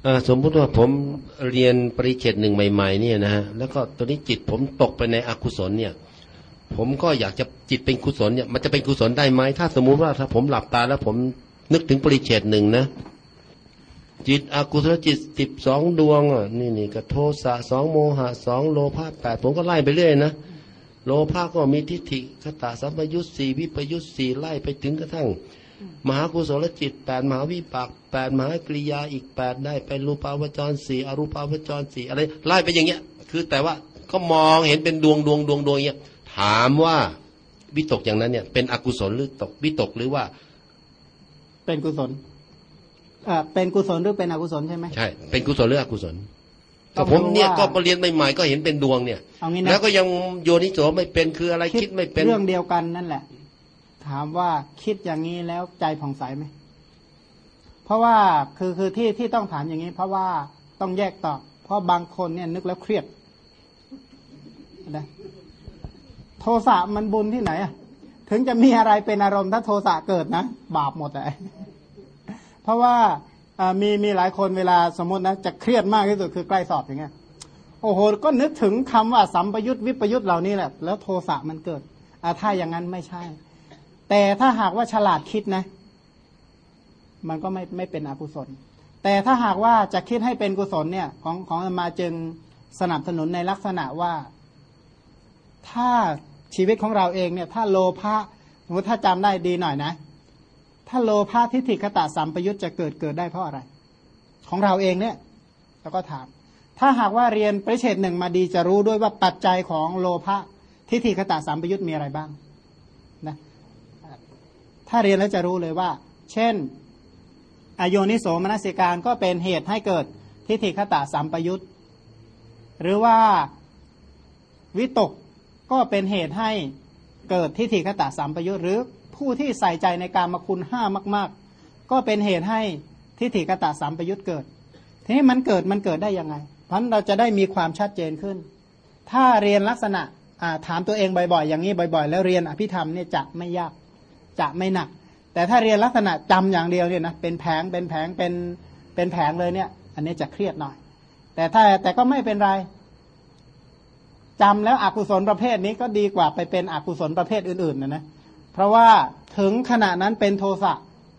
สมมุติว่าผมเรียนปริเฉดหนึ่งใหม่ๆเนี่ยนะฮะแล้วก็ตอนนี้จิตผมตกไปในอกุศลเนี่ยผมก็อยากจะจิตเป็นกุศลเนี่ยมันจะเป็นกุศลได้ไหมถ้าสมมุติว่าถ้าผมหลับตาแล้วผมนึกถึงปริเฉดหนึ่งนะจิตอกุศลจิต12ดวงอ่ะนี่ก็โทสะ2โมหะ2โลภะ8ผมก็ไล่ไปเรื่อยนะโลภะก็มีทิฏฐิคตสัมปยุต4วิปยุต4ไล่ไปถึงกระทั่งมหากุศลจิต8มหาวิปาก8มหากริยาอีก8ได้ไปรูปาวจร4อรูปาวจร4อะไรไล่ไปอย่างเงี้ยคือแต่ว่าก็มองเห็นเป็นดวงอย่างเงี้ยถามว่าวิตกอย่างนั้นเนี่ยเป็นอกุศลหรือตกวิตกหรือว่าเป็นกุศลเป็นกุศลหรือเป็นอกุศลใช่ไหมใช่เป็นกุศลหรืออกุศลก็ผมเนี่ยก็มาเรียนใหม่ๆก็เห็นเป็นดวงเนี่ยแล้วก็ยังโยนิโสไม่เป็นคืออะไรคิดไม่เป็นเรื่องเดียวกันนั่นแหละถามว่าคิดอย่างนี้แล้วใจผ่องใสไหมเพราะว่าคือที่ต้องถามอย่างนี้เพราะว่าต้องแยกตอบเพราะบางคนเนี่ยนึกแล้วเครียดนะโทสะมันบุญที่ไหนอะถึงจะมีอะไรเป็นอารมณ์ถ้าโทสะเกิดนะบาปหมดเลยเพราะว่ามีหลายคนเวลาสมมตินะจะเครียดมากที่สุดคือใกล้สอบอย่างเงี้ยโอ้โหก็นึกถึงคำว่าสัมปยุตวิปยุตเหล่านี้แหละแล้วโทสะมันเกิดถ้าอย่างนั้นไม่ใช่แต่ถ้าหากว่าฉลาดคิดนะมันก็ไม่เป็นอกุศลแต่ถ้าหากว่าจะคิดให้เป็นกุศลเนี่ยของอาตมาจึงสนับสนุนในลักษณะว่าถ้าชีวิตของเราเองเนี่ยถ้าโลภะสมมติถ้าจำได้ดีหน่อยนะถ้าโลภะทิฏฐิคตสัมปยุตจะเกิดได้เพราะอะไรของเราเองเนี่ยแล้วก็ถามถ้าหากว่าเรียนปริเฉดหนึ่งมาดีจะรู้ด้วยว่าปัจจัยของโลภะทิฏฐิคตสัมปยุตมีอะไรบ้างนะถ้าเรียนแล้วจะรู้เลยว่าเช่นอโยนิโสมนสิการก็เป็นเหตุให้เกิดทิฏฐิคตสัมปยุตหรือว่าวิตกก็เป็นเหตุให้เกิดทิฏฐิคตสัมปยุตหรือผู้ที่ใส่ใจในกามคุณ5มากๆก็เป็นเหตุให้ทิฏฐิคตสัมปยุตเกิดทีนี้มันเกิดได้ยังไงเพราะเราจะได้มีความชัดเจนขึ้นถ้าเรียนลักษณะถามตัวเองบ่อยๆอย่างนี้บ่อยๆแล้วเรียนอภิธรรมเนี่ยจะไม่ยากจะไม่หนักแต่ถ้าเรียนลักษณะจำอย่างเดียวเนี่ยนะเป็นแผงเป็นแผงเลยเนี่ยอันนี้จะเครียดหน่อยแต่ก็ไม่เป็นไรจำแล้วอกุศลประเภทนี้ก็ดีกว่าไปเป็นอกุศลประเภทอื่นๆนะเพราะว่าถึงขณะนั้นเป็นโทสะ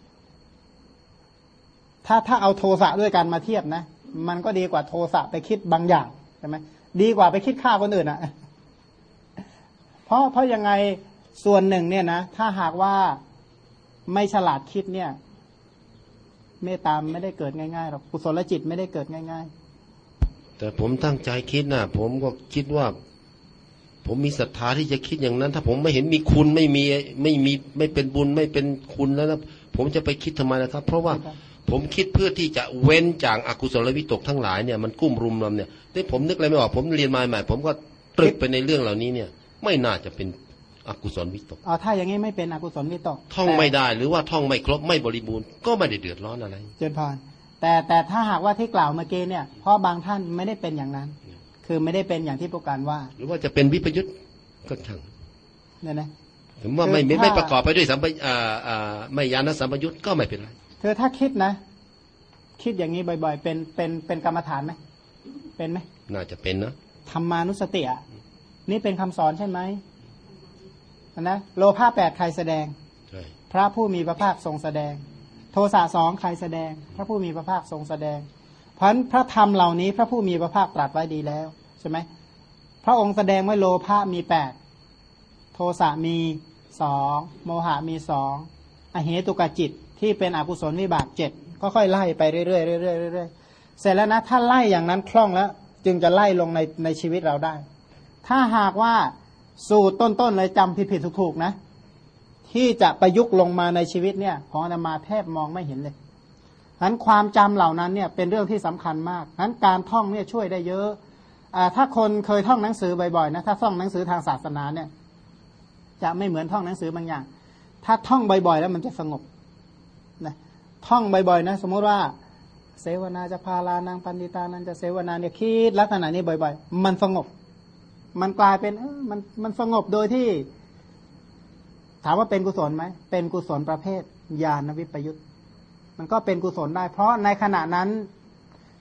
ถ้าเอาโทสะด้วยกันมาเทียบนะมันก็ดีกว่าโทสะไปคิดบางอย่างใช่ไหมดีกว่าไปคิดฆ่าคนอื่นอ่ะเพราะยังไงส่วนหนึ่งเนี่ยนะถ้าหากว่าไม่ฉลาดคิดเนี่ยเมตตาไม่ได้เกิดง่ายๆหรอกกุศลจิตไม่ได้เกิดง่ายๆแต่ผมตั้งใจคิดนะผมก็คิดว่าผมมีศรัทธาที่จะคิดอย่างนั้นถ้าผมไม่เห็นมีคุณไม่เป็นบุญไม่เป็นคุณแล้วนะผมจะไปคิดทำไมนะครับเพราะว่าผมคิดเพื่อที่จะเว้นจากอกุศลวิตกทั้งหลายเนี่ยมันกุ้มรุมเราเนี่ยแต่ผมนึกอะไรไม่ออกผมเรียนมาใหม่ผมก็ตรึกไปในเรื่องเหล่านี้เนี่ยไม่น่าจะเป็นอกุศลวิตกถ้าอย่างนี้ไม่เป็นอกุศลวิตกท่องไม่ได้หรือว่าท่องไม่ครบไม่บริบูรณ์ก็ไม่ได้เดือดร้อนอะไรเจริญพรแต่ถ้าหากว่าที่กล่าวเมื่อกี้เนี่ยเพราะบางท่านไม่ได้เป็นอย่างนั้นคือไม่ได้เป็นอย่างที่ผู้การว่าหรือว่าจะเป็นวิปยุตก็ช่างเนี่ยนะผมว่าไม่ประกอบไปด้วยสัมปไม่ญาณสัมปยุตก็ไม่เป็นไรถ้าคิดนะคิดอย่างนี้บ่อยๆเป็นกรรมฐานไหมเป็นไหมน่าจะเป็นนะธรรมานุสตินี่เป็นคำสอนใช่ไหมนะโลภะ8ใครแสดงพระผู้มีพระภาคทรงแสดงโทสะ2ใครแสดงพระผู้มีพระภาคทรงแสดงเพราะพระธรรมเหล่านี้พระผู้มีพระภาคตรัสไว้ดีแล้วใช่ไหมพระองค์แสดงไว้โลภะมี8โทสะมี2โมหะมี2อเหตุกจิตที่เป็นอกุศลวิบาก7ก็ค่อยไล่ไปเรื่อยๆเรื่อยๆเสร็จแล้วนะถ้าไล่อย่างนั้นคล่องแล้วจึงจะไล่ลงในชีวิตเราได้ถ้าหากว่าสูตรต้นๆเลยจำผิดๆถูกๆนะที่จะประยุกต์ลงมาในชีวิตเนี่ยของอาตมาแทบมองไม่เห็นเลยงั้นความจำเหล่านั้นเนี่ยเป็นเรื่องที่สำคัญมากงั้นการท่องเนี่ยช่วยได้เยอะถ้าคนเคยท่องหนังสือบ่อยๆนะถ้าท่องหนังสือทางศาสนาเนี่ยจะไม่เหมือนท่องหนังสือบางอย่างถ้าท่องบ่อยๆแล้วมันจะสงบนะท่องบ่อยๆนะสมมติว่าเสวนาจะพาลานางปันติตานันจะเสวนาเนี่ยคิดลักษณะนี้บ่อยๆมันสงบมันกลายเป็นมันสงบโดยที่ถามว่าเป็นกุศลไหมเป็นกุศลประเภทญาณวิปยุตมันก็เป็นกุศลได้เพราะในขณะนั้น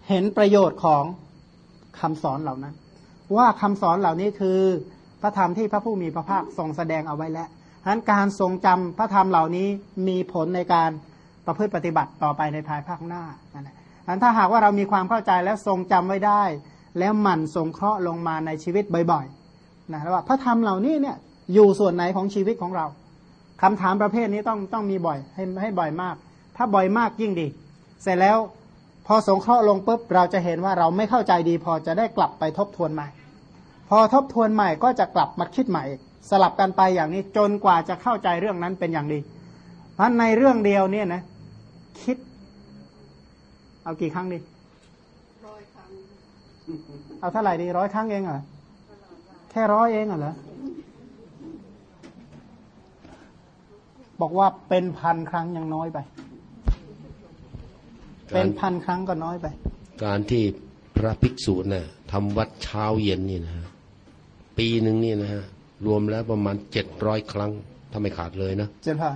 เห็นประโยชน์ของคำสอนเหล่านั้นว่าคำสอนเหล่านี้คือพระธรรมที่พระผู้มีพระภาคทรงแสดงเอาไว้แล้วฉะนั้นการทรงจำพระธรรมเหล่านี้มีผลในการประพฤติปฏิบัติต่อไปในภายภาคหน้านั่นแหละฉะนั้นถ้าหากว่าเรามีความเข้าใจแล้วทรงจำไว้ได้แล้วหมั่นสงเคราะห์ลงมาในชีวิตบ่อยๆนะว่าพระธรรมเหล่านี้เนี่ยอยู่ส่วนไหนของชีวิตของเราคำถามประเภทนี้ต้องมีบ่อยให้บ่อยมากถ้าบ่อยมากยิ่งดีเสร็จแล้วพอสงเคราะห์ลงปุ๊บเราจะเห็นว่าเราไม่เข้าใจดีพอจะได้กลับไปทบทวนใหม่พอทบทวนใหม่ก็จะกลับมาคิดใหม่สลับกันไปอย่างนี้จนกว่าจะเข้าใจเรื่องนั้นเป็นอย่างดีเพราะในเรื่องเดียวเนี่ยนะคิดเอากี่ครั้งดี100 ครั้งเอาเท่าไหร่ดี100 ครั้งเองเหรอแค่100เองเหรอบอกว่าเป็น1,000 ครั้งยังน้อยไปเป็น1,000 ครั้งก็น้อยไปการที่พระภิกษุเนี่ยทำวัดเช้าเย็นนี่นะฮะปีหนึ่งนี่นะฮะรวมแล้วประมาณ700 ครั้งถ้าไม่ขาดเลยนะ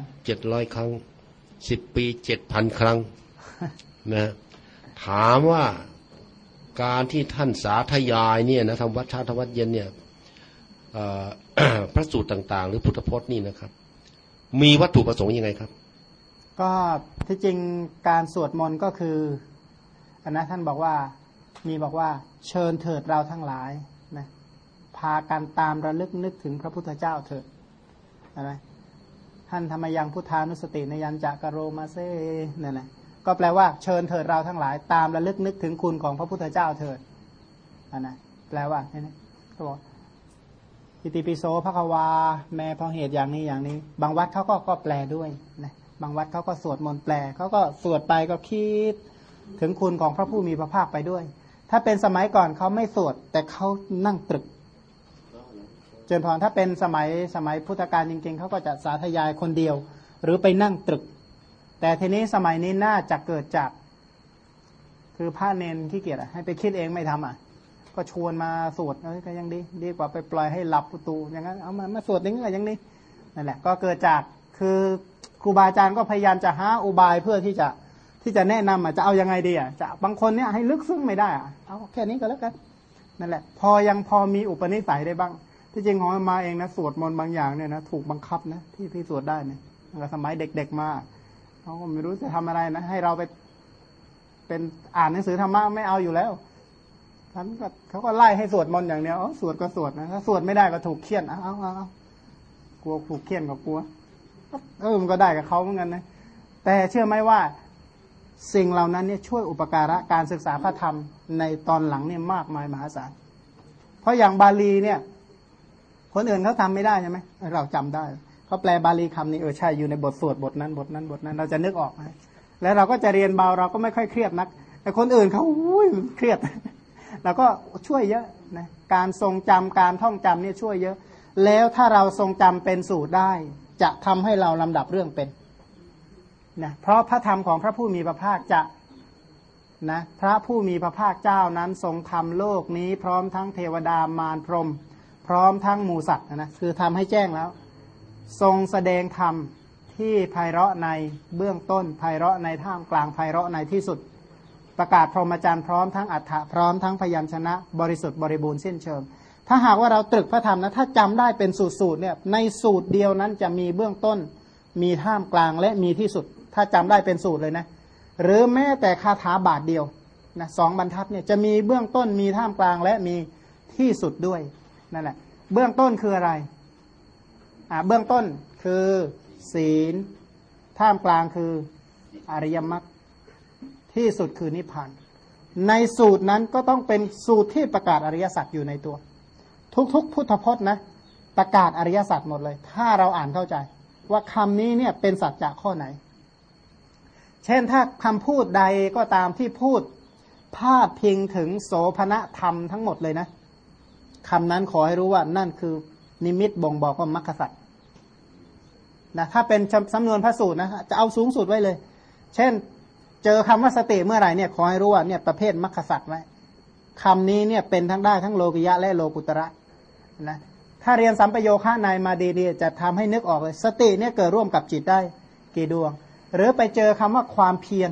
700 ครั้ง10 ปี 7,000 ครั้งนะถามว่าการที่ท่านสาธยายเนี่ยนะทำวัดเช้าทำวัดเย็นเนี่ยพระสูตรต่างๆหรือพุทธพจน์นี่นะครับมีวัตถุประสงค์ยังไงครับก็ที่จริงการสวดมนต์ก็คืออันนั้นท่านบอกว่าเชิญเถิดเราทั้งหลายนะพากันตามระลึกนึกถึงพระพุทธเจ้าเถิดอะไรท่านธรรมยังพุทธานุสติในยัญจะกะโรมาเซนั่นแหละก็แปลว่าเชิญเถิดเราทั้งหลายตามระลึกนึกถึงคุณของพระพุทธเจ้าเถิดอันนั้นแปลว่านี่ก็บอกอิติปิโสภควาแม้เพราะเหตุอย่างนี้อย่างนี้บางวัดเขาก็แปลด้วยนะบางวัดเขาก็สวดมนต์แปลเขาก็สวดไปก็คิดถึงคุณของพระผู้มีพระภาคไปด้วยถ้าเป็นสมัยก่อนเขาไม่สวดแต่เขานั่งตรึกเจริญพรถ้าเป็นสมัยพุทธกาลจริงๆเขาก็จะสาธยายคนเดียวหรือไปนั่งตรึกแต่ทีนี้สมัยนี้น่าจะเกิดจากคือพระเนนขี้เกียจให้ไปคิดเองไม่ทำก็ชวนมาสวดก็ยังดีกว่าไปปล่อยให้หลับประตูอย่างนั้นเอามาสวดอย่างนี้ก็ยังดีนั่นแหละก็เกิดจากคือครูบาอาจารย์ก็พยายามจะหาอุบายเพื่อที่จะแนะนำจะเอายังไงดีจะบางคนเนี่ยให้ลึกซึ้งไม่ได้เอาแค่นี้ก็แล้วกันนั่นแหละพอมีอุปนิสัยได้บ้างที่จริงของมาเองนะสวดมนต์บางอย่างเนี่ยนะถูกบังคับนะที่สวดได้เนี่ยสมัยเด็กๆมาเขาก็ไม่รู้จะทำอะไรนะให้เราไปเป็นอ่านหนังสือธรรมะไม่เอาอยู่แล้วท่านก็เขาก็ไล่ให้สวดมนต์อย่างเดียวสวดก็สวดนะถ้าสวดไม่ได้ก็ถูกเคี่ยนเอากลัวถูกเคี่ยนก็กลัวมันก็ได้กับเขาเหมือนกันนะแต่เชื่อไหมว่าสิ่งเหล่านั้นเนี่ยช่วยอุปการะการศึกษาพระธรรมในตอนหลังเนี่ยมากมายมหาศาลเพราะอย่างบาลีเนี่ยคนอื่นเขาทำไม่ได้ใช่ไหมเราจำได้เขาแปลบาลีคำนี้ใช่อยู่ในบทสวดบทนั้นเราจะนึกออกนะแล้วเราก็จะเรียนเบาเราก็ไม่ค่อยเครียดนักแต่คนอื่นเขาเครียดเราก็ช่วยเยอะนะการทรงจำการท่องจำเนี่ยช่วยเยอะแล้วถ้าเราทรงจำเป็นสูตรได้จะทำให้เราลำดับเรื่องเป็นนะเพราะพระธรรมของพระผู้มีพระภาคจะนะพระผู้มีพระภาคเจ้านั้นทรงทำโลกนี้พร้อมทั้งเทวดามารพรหมพร้อมทั้งหมู่สัตว์นะคือทำให้แจ้งแล้วทรงแสดงธรรมที่ไพเราะในเบื้องต้นไพเราะในท่ามกลางไพเราะในที่สุดประกาศพรหมจรรย์พร้อมทั้งอัฏฐะพร้อมทั้งพยัญชนะบริสุทธิ์บริบูรณ์สิ้นเชิงถ้าหากว่าเราตรึกพระธรรมนะถ้าจำได้เป็นสูตรเนี่ยในสูตรเดียวนั้นจะมีเบื้องต้นมีท่ามกลางและมีที่สุดถ้าจำได้เป็นสูตรเลยนะหรือแม้แต่คาถาบาทเดียวนะ2 บรรทัดเนี่ยจะมีเบื้องต้นมีท่ามกลางและมีที่สุดด้วยนั่นแหละเบื้องต้นคืออะไรเบื้องต้นคือศีลท่ามกลางคืออริยมรรคที่สุดคือนิพพานในสูตรนั้นก็ต้องเป็นสูตรที่ประกาศอริยสัจอยู่ในตัวทุกพุทธพจน์นะประกาศอริยสัจหมดเลยถ้าเราอ่านเข้าใจว่าคำนี้เนี่ยเป็นสัจจะข้อไหนเช่นถ้าคำพูดใดก็ตามที่พูดพาดพิงถึงโสภณธรรมทั้งหมดเลยนะคำนั้นขอให้รู้ว่านั่นคือนิมิตบ่งบอกว่ามรรคสัจนะถ้าเป็นสำนวนพระสูตรนะจะเอาสูงสุดไว้เลยเช่นเจอคำว่าสติเมื่อไหร่เนี่ยขอให้รู้ว่าเนี่ยประเภทมรรคสัจไว้คำนี้เนี่ยเป็นทั้งได้ทั้งโลกิยะและโลกุตระนะถ้าเรียนสัมปโยคะในมาดีๆจะทำให้นึกออกเลยสติเนี่ยเกิดร่วมกับจิตได้กี่ดวงหรือไปเจอคำว่าความเพียร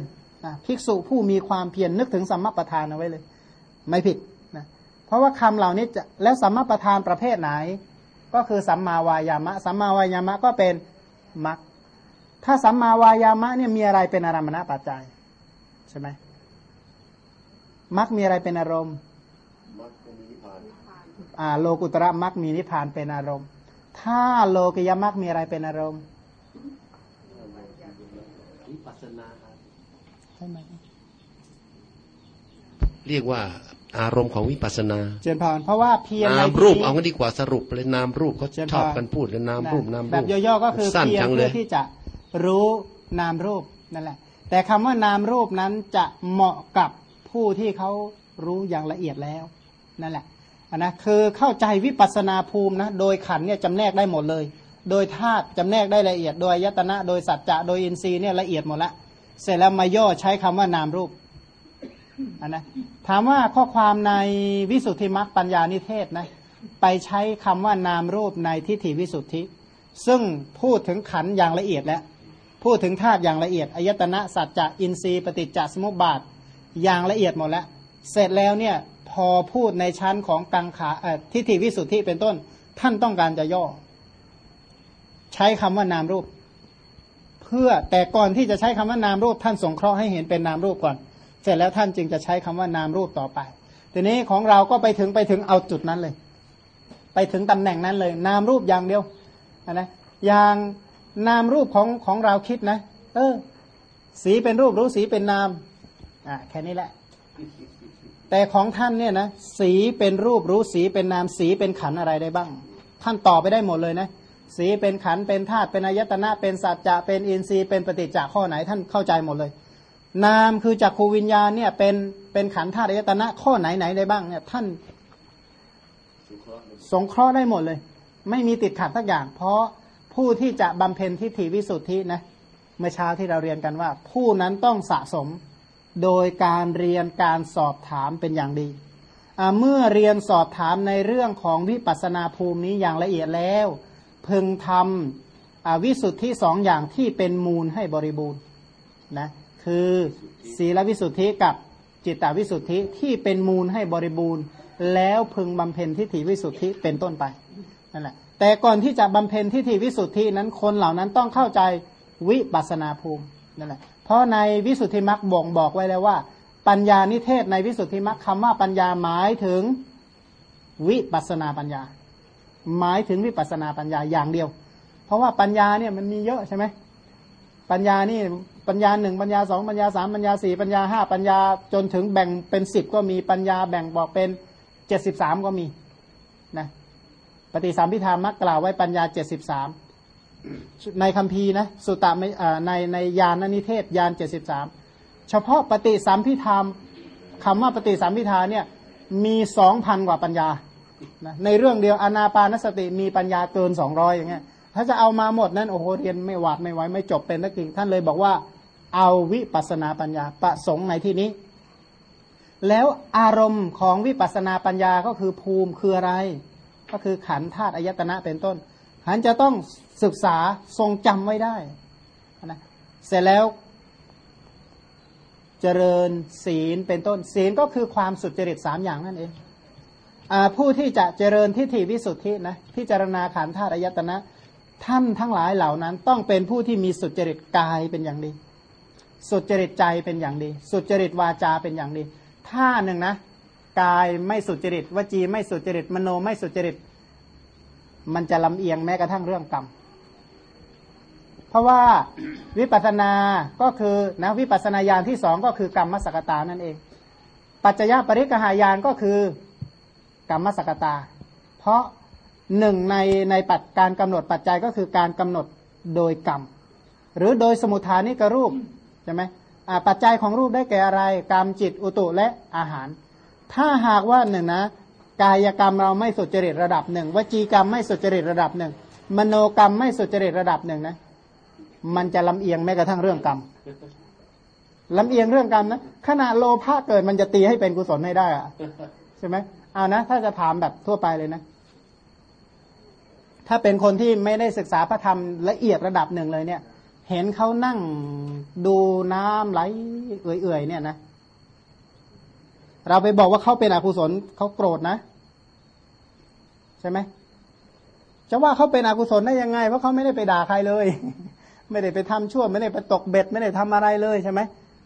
ภิกษุผู้มีความเพียรนึกถึงสัมมาประธานเอาไว้เลยไม่ผิดนะเพราะว่าคำเหล่านี้จะแล้วสัมมาประธานประเภทไหนก็คือสัมมาวายามะสัมมาวายามะก็เป็นมรรคถ้าสัมมาวายามะเนี่ยมีอะไรเป็นอารมณปัจจัยใช่ไหมมรรคมีอะไรเป็นอารมณ์โลกุตระมรรคมีนิพพานเป็นอารมณ์ถ้าโลกิยมรรคมีอะไรเป็นอารมณ์วิปัสสนาใช่ไหมเรียกว่าอารมณ์ของวิปัสสนาเจริญพรเพราะว่าเพียรนามรูปเอากันดีกว่าสรุปเลยนามรูปเขาชอบกันพูดกันนามรูปแบบย่อๆก็คือเพียรเพื่อที่จะรู้นามรูปนั่นแหละแต่คำว่านามรูปนั้นจะเหมาะกับผู้ที่เขารู้อย่างละเอียดแล้วนั่นแหละนะคือเข้าใจวิปัสสนาภูมินะโดยขันธ์เนี่ยจำแนกได้หมดเลยโดยธาตุจำแนกได้ละเอียดโดยอายตนะโดยสัจจะโดยอินทรีย์เนี่ยละเอียดหมดละเสร็จแล้วมาย่อใช้คำว่านามรูปนะถามว่าข้อความในวิสุทธิมรรคปัญญานิเทศนะไปใช้คำว่านามรูปในทิฏฐิวิสุทธิซึ่งพูดถึงขันธ์อย่างละเอียดแล้วพูดถึงธาตุอย่างละเอียดอายตนะสัจจะอินทรีย์ปฏิจจสมุปบาทอย่างละเอียดหมดแล้วเสร็จแล้วเนี่ยพอพูดในชั้นของกังขาทิฏฐิวิสุทธิเป็นต้นท่านต้องการจะย่อใช้คำว่านามรูปเพื่อแต่ก่อนที่จะใช้คำว่านามรูปท่านสงเคราะห์ให้เห็นเป็นนามรูปก่อนเสร็จแล้วท่านจึงจะใช้คำว่านามรูปต่อไปทีนี้ของเราก็ไปถึงเอาจุดนั้นเลยไปถึงตำแหน่งนั้นเลยนามรูปอย่างเดียวนะอย่างนามรูปของเราคิดนะสีเป็นรูปรู้สีเป็นนามแค่นี้แหละแต่ของท่านเนี่ยนะสีเป็นรูปรู้สีเป็นนามสีเป็นขันธ์อะไรได้บ้างท่านตอบไปได้หมดเลยนะสีเป็นขันธ์เป็นธาตุเป็นอายตนะเป็นสัจจะเป็นอินทรีย์เป็นปฏิจจ์ข้อไหนท่านเข้าใจหมดเลยนามคือจักขูวิญญาณเนี่ยเป็นขันธ์ธาตุอายตนะข้อไหนได้บ้างเนี่ยท่านสงเคราะห์ได้หมดเลยไม่มีติดขัดสักอย่างเพราะผู้ที่จะบำเพ็ญทิฏฐิวิสุทธินะเมื่อเช้าที่เราเรียนกันว่าผู้นั้นต้องสะสมโดยการเรียนการสอบถามเป็นอย่างดีเมื่อเรียนสอบถามในเรื่องของวิปัสสนาภูมินี้อย่างละเอียดแล้วพึงทำวิสุทธิสองอย่างที่เป็นมูลให้บริบูรณ์นะคือศีลวิสุทธิกับจิตตวิสุทธิที่เป็นมูลให้บริบูรณ์แล้วพึงบำเพ็ญทิฏฐิวิสุทธิเป็นต้นไปนั่นแหละแต่ก่อนที่จะบำเพ็ญทิฏฐิวิสุทธินั้นคนเหล่านั้นต้องเข้าใจวิปัสสนาภูมินั่นแหละเพราะในวิสุทธิมรรคบอกไว้แล้วว่าปัญญานิเทศในวิสุทธิมรรคคำว่าปัญญาหมายถึงวิปัสสนาปัญญาหมายถึงวิปัสสนาปัญญาอย่างเดียวเพราะว่าปัญญาเนี่ยมันมีเยอะใช่ไหมปัญญานี่ปัญญา1ปัญญา2ปัญญา3ปัญญา4ปัญญา5ปัญญาจนถึงแบ่งเป็น10ก็มีปัญญาแบ่งบอกเป็น73ก็มีนะปฏิสัมภิธามรรคกล่าวไว้ปัญญา73ในคัมภีร์นะสุตตะในญาณนิเทศญาณ73เฉพาะปฏิสัมภิธามคำว่าปฏิสัมภิธาเนี่ยมี 2,000 กว่าปัญญานะในเรื่องเดียวอานาปานสติมีปัญญาเกิน200อย่างเงี้ยถ้าจะเอามาหมดนั้นโอ้โหเรียนไม่หวาดไม่ไหวไม่จบเป็นนักกิ่งท่านเลยบอกว่าเอาวิปัสสนาปัญญาประสงค์ในที่นี้แล้วอารมณ์ของวิปัสสนาปัญญาก็คือภูมิคืออะไรก็คือขันธ์ธาตุอายตนะเป็นต้นท่านจะต้องศึกษาทรงจำไว้ได้นะเสร็จแล้วเจริญศีลเป็นต้นศีลก็คือความสุจริต3อย่างนั่นเองผู้ที่จะเจริญทิฏฐิวิสุทธินะพิจารณาขันธ์ธาตุอายตนะท่านทั้งหลายเหล่านั้นต้องเป็นผู้ที่มีสุจริตกายเป็นอย่างดีสุจริตใจเป็นอย่างดีสุจริตวาจาเป็นอย่างดีถ้าหนึ่งนะกายไม่สุจริตวจีไม่สุจริตมโนไม่สุจริตมันจะลำเอียงแม้กระทั่งเรื่องกรรมเพราะว่าวิปัสสนาก็คือนะวิปัสสนาญาณที่2ก็คือกรรมสักตานั่นเองปัจจยปริกหายานก็คือกรรมสักตาเพราะหนึ่งในการกำหนดปัจจัยก็คือการกำหนดโดยกรรมหรือโดยสมุทฐานิกรูปใช่ไหมปัจจัยของรูปได้แก่อะไรกรรมจิตอุตุและอาหารถ้าหากว่าหนึ่งนะกายกรรมเราไม่สุจริตระดับหนึ่งวจีกรรมไม่สุจริตระดับหนึ่งมโนกรรมไม่สุจริตระดับหนึ่งนะมันจะลำเอียงแม้กระทั่งเรื่องกรรมลำเอียงเรื่องกรรมนะขณะโลภะเกิดมันจะตีให้เป็นกุศลให้ได้อะใช่ไหมเอานะถ้าจะถามแบบทั่วไปเลยนะถ้าเป็นคนที่ไม่ได้ศึกษาพระธรรมละเอียดระดับหนึ่งเลยเนี่ยเห็นเขานั่งดูน้ำไหลเอื่อยๆเนี่ยนะเราไปบอกว่าเขาเป็นอกุศลเขาโกรธนะใช่ไหมจะว่าเขาเป็นอกุศลได้ยังไงเพราะเขาไม่ได้ไปด่าใครเลย ไม่ได้ไปทำชั่วไม่ได้ไปตกเบ็ดไม่ได้ทำอะไรเลยใช่ไหม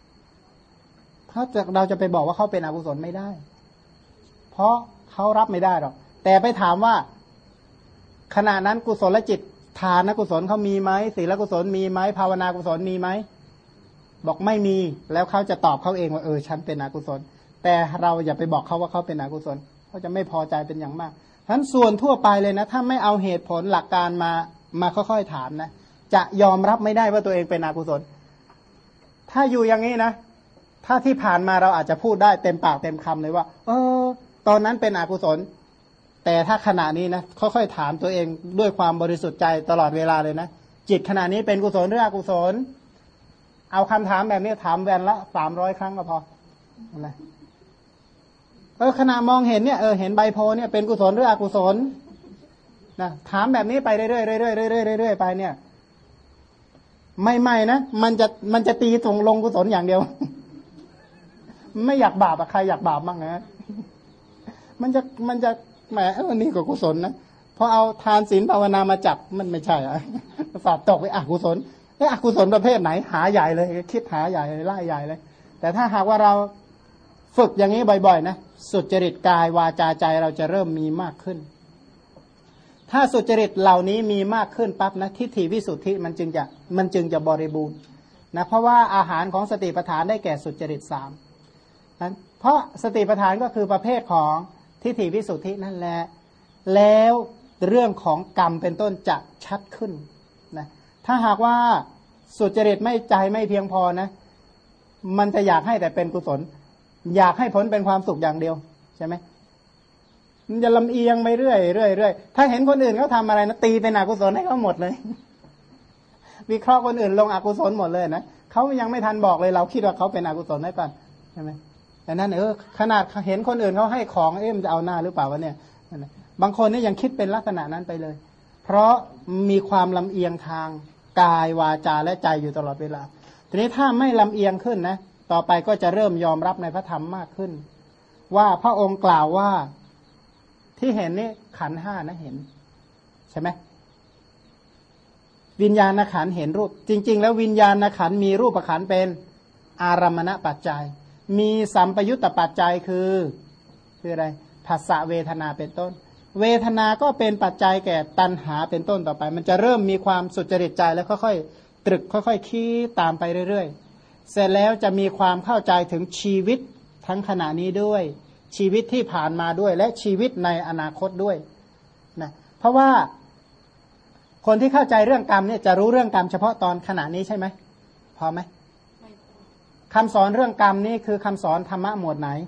เราจะไปบอกว่าเขาเป็นอกุศลไม่ได้เพราะเขารับไม่ได้หรอกแต่ไปถามว่าขณะนั้นกุศลจิตทานกุศลเขามีไหมศีลกุศลมีไหมภาวนากุศลมีไหมบอกไม่มีแล้วเขาจะตอบเขาเองว่าฉันเป็นอกุศลแต่เราอย่าไปบอกเขาว่าเขาเป็นอกุศลเขาจะไม่พอใจเป็นอย่างมากฉะนั้นส่วนทั่วไปเลยนะถ้าไม่เอาเหตุผลหลักการมาค่อยๆถามนะจะยอมรับไม่ได้ว่าตัวเองเป็นอกุศลถ้าอยู่อย่างนี้นะถ้าที่ผ่านมาเราอาจจะพูดได้เต็มปากเต็มคำเลยว่าตอนนั้นเป็นอกุศลแต่ถ้าขณะนี้นะค่อยๆถามตัวเองด้วยความบริสุทธิ์ใจตลอดเวลาเลยนะจิตขณะนี้เป็นกุศลหรืออกุศลเอาคำถามแบบนี้ถามแวนละ300 ครั้งก็พอนะขณะมองเห็นเนี่ยเห็นใบโพเนี่ยเป็นกุศลหรืออกุศลนะถามแบบนี้ไปเรื่อยๆเรื่อยๆเรื่อยๆไปเนี่ยไม่นะมันจะตีตรงลงกุศลอย่างเดียว ไม่อยากบาปใครอยากบาปบ้างนะมันจะแหมนี่ก็กุศลนะพอเอาทานศีลภาวนามาจับมันไม่ใช่อ่ะสอบตกไปอกุศลอกุศลประเภทไหนหาใหญ่เลยคิดหาใหญ่ไล่ใหญ่เลยแต่ถ้าหากว่าเราฝึกอย่างนี้บ่อยๆนะสุจริตกายวาจาใจเราจะเริ่มมีมากขึ้นถ้าสุจริตเหล่านี้มีมากขึ้นปั๊บนะทิฏฐิวิสุทธิมันจึงจะบริบูรณ์นะเพราะว่าอาหารของสติปัฏฐานได้แก่สุจริต3นั้นเพราะสติปัฏฐานก็คือประเภทของทิฏฐิวิสุทธินั่นแหละแล้วเรื่องของกรรมเป็นต้นจะชัดขึ้นนะถ้าหากว่าสุจริตไม่ใจไม่เพียงพอนะมันจะอยากให้แต่เป็นกุศลอยากให้ผลเป็นความสุขอย่างเดียวใช่ไหมมันจะลำเอียงไปเรื่อยถ้าเห็นคนอื่นเขาทำอะไรนะตีเป็นอกุศลให้เขาหมดเลยวิเคราะห์คนอื่นลงอกุศลหมดเลยนะเขายังไม่ทันบอกเลยเราคิดว่าเขาเป็นอกุศลได้ก่อนใช่ไหมแต่นั้นขนาดเห็นคนอื่นเขาให้ของมันจะเอาหน้าหรือเปล่าวะเนี่ยบางคนนี่ยังคิดเป็นลักษณะนั้นไปเลยเพราะมีความลำเอียงทางกายวาจาและใจอยู่ตลอดเวลาทีนี้ถ้าไม่ลำเอียงขึ้นนะต่อไปก็จะเริ่มยอมรับในพระธรรมมากขึ้นว่าพระองค์กล่าวว่าที่เห็นนี่ขันธ์5นะเห็นใช่ไหมวิญญาณขันธ์เห็นรูปจริงๆแล้ววิญญาณขันธ์มีรูปขันธ์เป็นอารมณปัจจัยมีสัมปยุตตปัจจัยคืออะไรผัสสะเวทนาเป็นต้นเวทนาก็เป็นปัจจัยแก่ตัณหาเป็นต้นต่อไปมันจะเริ่มมีความสุจริตใจแล้วค่อยๆตรึกค่อยๆคิดตามไปเรื่อยๆเสร็จแล้วจะมีความเข้าใจถึงชีวิตทั้งขณะนี้ด้วยชีวิตที่ผ่านมาด้วยและชีวิตในอนาคตด้วยนะเพราะว่าคนที่เข้าใจเรื่องกรรมเนี่ยจะรู้เรื่องกรรมเฉพาะตอนขณะนี้ใช่ไหมพอไหมคำสอนเรื่องกรรมนี่คือคำสอนธรรมะหมวดไหน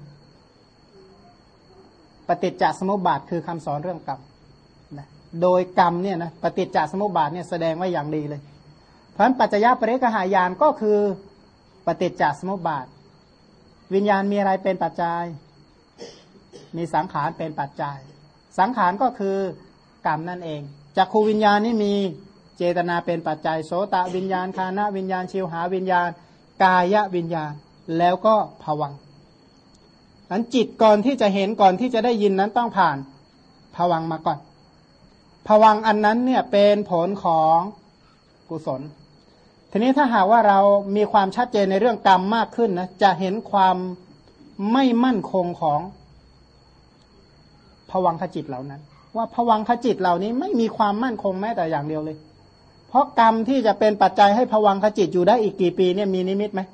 ปฏิจจสมุปบาทคือคำสอนเรื่องกรรมนะโดยกรรมเนี่ยนะปฏิจจสมุปบาทเนี่ยแสดงไว้อย่างดีเลยเพราะฉะนั้นปัจจยปริกหายานก็คือปฏิจจสมุปบาทวิญญาณมีอะไรเป็นปัจจัยมีสังขารเป็นปัจจัยสังขารก็คือกรรมนั่นเองจักขูวิญญาณนี่มีเจตนาเป็นปัจจัยโสตวิญญาณฆานวิญญาณชิวหาวิญญาณกายวิญญาณแล้วก็ภวังค์นั้นจิตก่อนที่จะเห็นก่อนที่จะได้ยินนั้นต้องผ่านภวังค์มาก่อนภวังค์อันนั้นเนี่ยเป็นผลของกุศลทีนี้ถ้าหากว่าเรามีความชัดเจนในเรื่องกรรมมากขึ้นนะจะเห็นความไม่มั่นคงของภวังคจิตเหล่านั้นว่าภวังคจิตเหล่านี้ไม่มีความมั่นคงแม้แต่อย่างเดียวเลยเพราะกรรมที่จะเป็นปัจจัยให้ภวังคจิตอยู่ได้อีกกี่ปีเนี่ยมีนิมิตไหม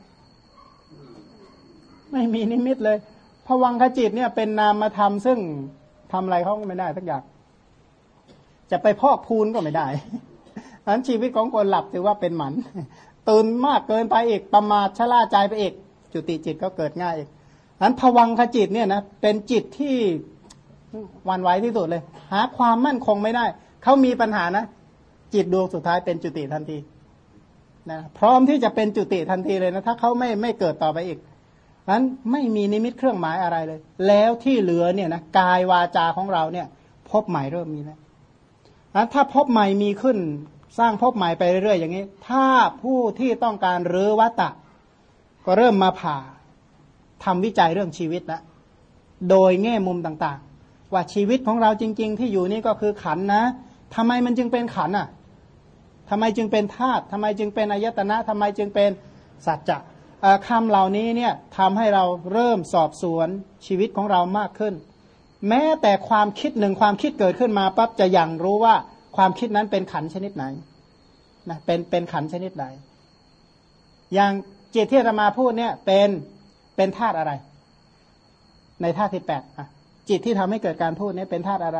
ไม่มีนิมิตเลยภวังคจิตเนี่ยเป็นนามธรรมซึ่งทำอะไรเขาก็ไม่ได้สักอย่างจะไปพอกพูนก็ไม่ได้นั้นชีวิตของคนหลับถือว่าเป็นหมันตื่นมากเกินไปอีกประมาทชะล่าใจไปอีกจุติจิตก็เกิดง่ายอีกนั้นภวังคจิตเนี่ยนะเป็นจิตที่หวั่นไหวที่สุดเลยหาความมั่นคงไม่ได้เขามีปัญหานะจิตดวงสุดท้ายเป็นจุติทันทีนะพร้อมที่จะเป็นจุติทันทีเลยนะถ้าเขาไม่เกิดต่อไปอีกนั้นไม่มีนิมิตเครื่องหมายอะไรเลยแล้วที่เหลือเนี่ยนะกายวาจาของเราเนี่ยพบใหม่เริ่มมีแล้วถ้าพบใหม่มีขึ้นสร้างภพใหม่ไปเรื่อยๆอย่างนี้ถ้าผู้ที่ต้องการรื้อวัฏฏะก็เริ่มมาผ่าทำวิจัยเรื่องชีวิตแล้วโดยแง่มุมต่างๆว่าชีวิตของเราจริงๆที่อยู่นี่ก็คือขันธ์นะทำไมมันจึงเป็นขันธ์อ่ะทำไมจึงเป็นธาตุทำไมจึงเป็นอายตนะทำไมจึงเป็นสัจจะคำเหล่านี้เนี่ยทำให้เราเริ่มสอบสวนชีวิตของเรามากขึ้นแม้แต่ความคิดหนึ่งความคิดเกิดขึ้นมาปั๊บจะยังรู้ว่าความคิดนั้นเป็นขันธ์ชนิดไหนนะเป็นขันธ์ชนิดไหนอย่างจิตที่อาตมาพูดเนี่ยเป็นธาตุอะไรในธาตุที่8จิตที่ทำให้เกิดการพูดเนี่ยเป็นธาตุอะไร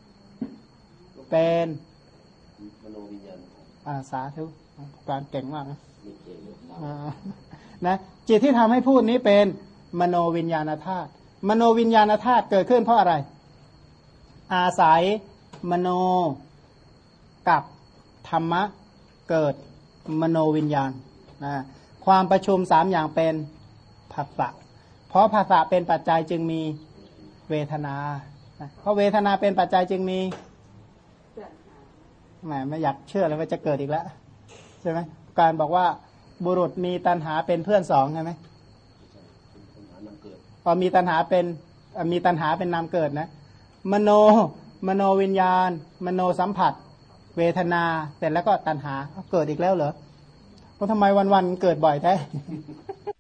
เป็นมโนวิญญาณสาธุการเก่งมากนะจิตที่ทำให้พูดนี้เป็นมโนวิญญาณธาตุมโนวิญญาณธาตุเกิดขึ้นเพราะอะไรอาศัยมโนกับธรรมะเกิดมโนวิญญาณนะความประชุม3อย่างเป็นผัสสะเพราะผัสสะเป็นปัจจัยจึงมีเวทนาเพราะเวทนาเป็นปัจจัยจึงมีแหมไม่อยากเชื่อเลยว่าจะเกิดอีกแล้วใช่ไหมการบอกว่าบุรุษมีตัณหาเป็นเพื่อนสองใช่ไหมพอมีตัณหาเป็นนามเกิดนะมโนวิญญาณมโนสัมผัสเวทนาเสร็จแล้วก็ตัณหาเกิดอีกแล้วเหรอเพราะทำไมวันๆเกิดบ่อยแท้